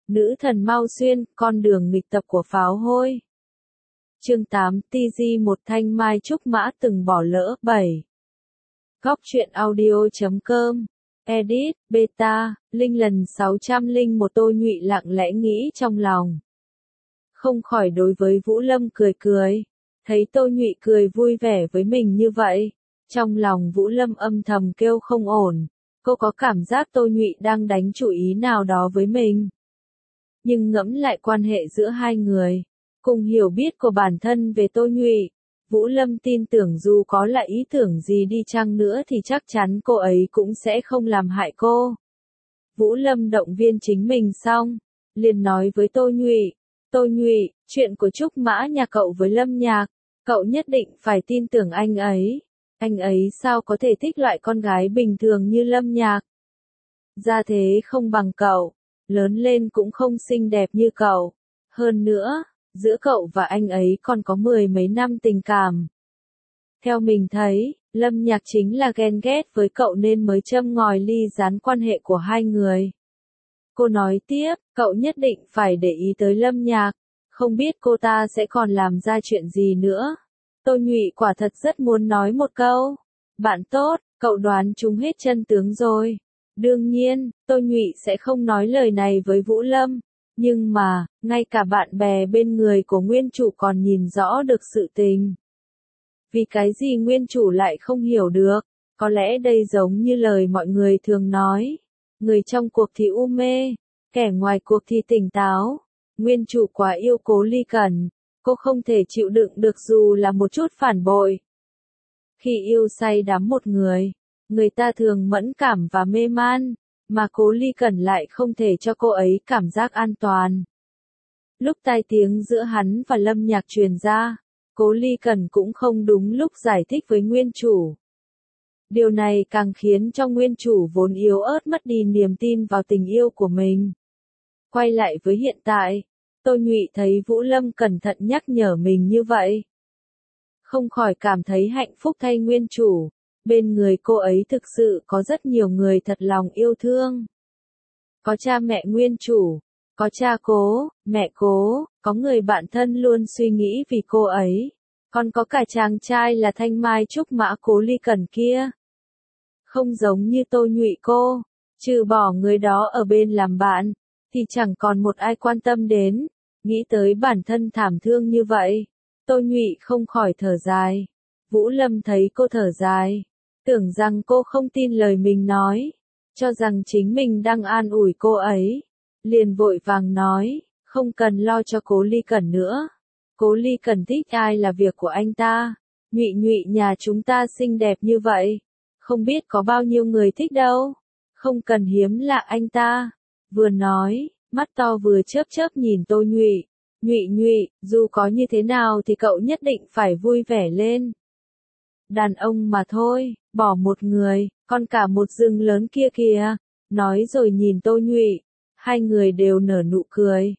Nữ thần Mao Xuyên, con đường nghịch tập của pháo hôi. Chương 8, TG một thanh mai trúc mã từng bỏ lỡ. 7. Góc truyện audio.com. Edit, beta, Linh lần 601. Tôi Nhụy lặng lẽ nghĩ trong lòng. Không khỏi đối với Vũ Lâm cười cười. Thấy Tôi Nhụy cười vui vẻ với mình như vậy, trong lòng Vũ Lâm âm thầm kêu không ổn. Cô có cảm giác Tôi Nhụy đang đánh chủ ý nào đó với mình. Nhưng ngẫm lại quan hệ giữa hai người, cùng hiểu biết của bản thân về Tôi Nhụy, Vũ Lâm tin tưởng dù có là ý tưởng gì đi chăng nữa thì chắc chắn cô ấy cũng sẽ không làm hại cô. Vũ Lâm động viên chính mình xong, liền nói với Tôi Nhụy, chuyện của Trúc Mã nhà cậu với Lâm Nhạc, cậu nhất định phải tin tưởng anh ấy sao có thể thích loại con gái bình thường như Lâm Nhạc. Gia thế không bằng cậu, lớn lên cũng không xinh đẹp như cậu, hơn nữa, giữa cậu và anh ấy còn có 10 mấy năm tình cảm. Theo mình thấy, Lâm Nhạc chính là ghen ghét với cậu nên mới châm ngòi ly gián quan hệ của hai người. Cô nói tiếp, cậu nhất định phải để ý tới Lâm Nhạc, không biết cô ta sẽ còn làm ra chuyện gì nữa. Tôi Nhụy quả thật rất muốn nói một câu, bạn tốt, cậu đoán trúng hết chân tướng rồi. Đương nhiên, Tôi Nhụy sẽ không nói lời này với Vũ Lâm, nhưng mà, ngay cả bạn bè bên người của nguyên chủ còn nhìn rõ được sự tình. Vì cái gì nguyên chủ lại không hiểu được, có lẽ đây giống như lời mọi người thường nói, người trong cuộc thì u mê, kẻ ngoài cuộc thì tỉnh táo. Nguyên chủ quá yêu Cố Ly Cẩn, cô không thể chịu đựng được dù là một chút phản bội. Khi yêu say đắm một người ta thường mẫn cảm và mê man, mà Cố Ly Cẩn lại không thể cho cô ấy cảm giác an toàn. Lúc tai tiếng giữa hắn và Lâm Nhạc truyền ra, Cố Ly Cẩn cũng không đúng lúc giải thích với nguyên chủ. Điều này càng khiến cho nguyên chủ vốn yếu ớt mất đi niềm tin vào tình yêu của mình. Quay lại với hiện tại, Tôi Nhụy thấy Vũ Lâm cẩn thận nhắc nhở mình như vậy, không khỏi cảm thấy hạnh phúc thay nguyên chủ. Bên người cô ấy thực sự có rất nhiều người thật lòng yêu thương. Có cha mẹ nguyên chủ, có cha Cố, mẹ Cố, có người bạn thân luôn suy nghĩ vì cô ấy, còn có cả chàng trai là thanh mai trúc mã Cố Ly Cẩn kia. Không giống như Tôi Nhụy cô, trừ bỏ người đó ở bên làm bạn, thì chẳng còn một ai quan tâm đến. Nghĩ tới bản thân thảm thương như vậy, Tôi Nhụy không khỏi thở dài. Vũ Lâm thấy cô thở dài, tưởng rằng cô không tin lời mình nói, cho rằng chính mình đang an ủi cô ấy, liền vội vàng nói, không cần lo cho Cố Ly Cẩn nữa. Cố Ly Cẩn thích ai là việc của anh ta. Nhụy nhà chúng ta xinh đẹp như vậy, không biết có bao nhiêu người thích đâu, không cần hiếm lạ anh ta. Vừa nói, mắt to vừa chớp chớp nhìn Tôi Nhụy. Nhụy, dù có như thế nào thì cậu nhất định phải vui vẻ lên. Đàn ông mà thôi, bỏ một người, còn cả một rừng lớn kia kìa. Nói rồi nhìn Tôi Nhụy, hai người đều nở nụ cười.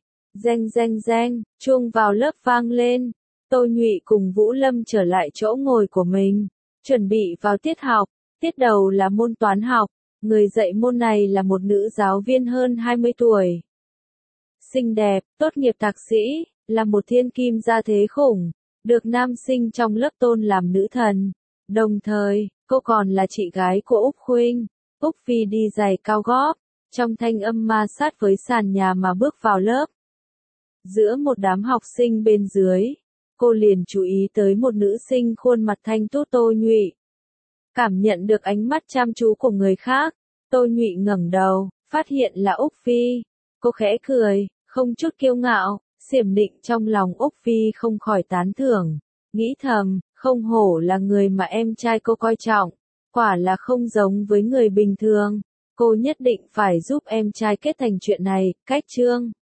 Reng, chuông vào lớp vang lên. Tôi Nhụy cùng Vũ Lâm trở lại chỗ ngồi của mình, chuẩn bị vào tiết học. Tiết đầu là môn toán học, người dạy môn này là một nữ giáo viên hơn 20 tuổi. Xinh đẹp, tốt nghiệp thạc sĩ, là một thiên kim gia thế khủng, được nam sinh trong lớp tôn làm nữ thần. Đồng thời, cô còn là chị gái của Úc Khuynh. Úc Phi đi giày cao gót, trong thanh âm ma sát với sàn nhà mà bước vào lớp. Giữa một đám học sinh bên dưới, cô liền chú ý tới một nữ sinh khuôn mặt thanh tú Tôi Nhụy. Cảm nhận được ánh mắt chăm chú của người khác, Tôi Nhụy ngẩng đầu, phát hiện là Úc Phi. Cô khẽ cười, không chút kiêu ngạo, xiểm định trong lòng. Úc Phi không khỏi tán thưởng, nghĩ thầm, không hổ là người mà em trai cô coi trọng, quả là không giống với người bình thường. Cô nhất định phải giúp em trai kết thành chuyện này. Cách chương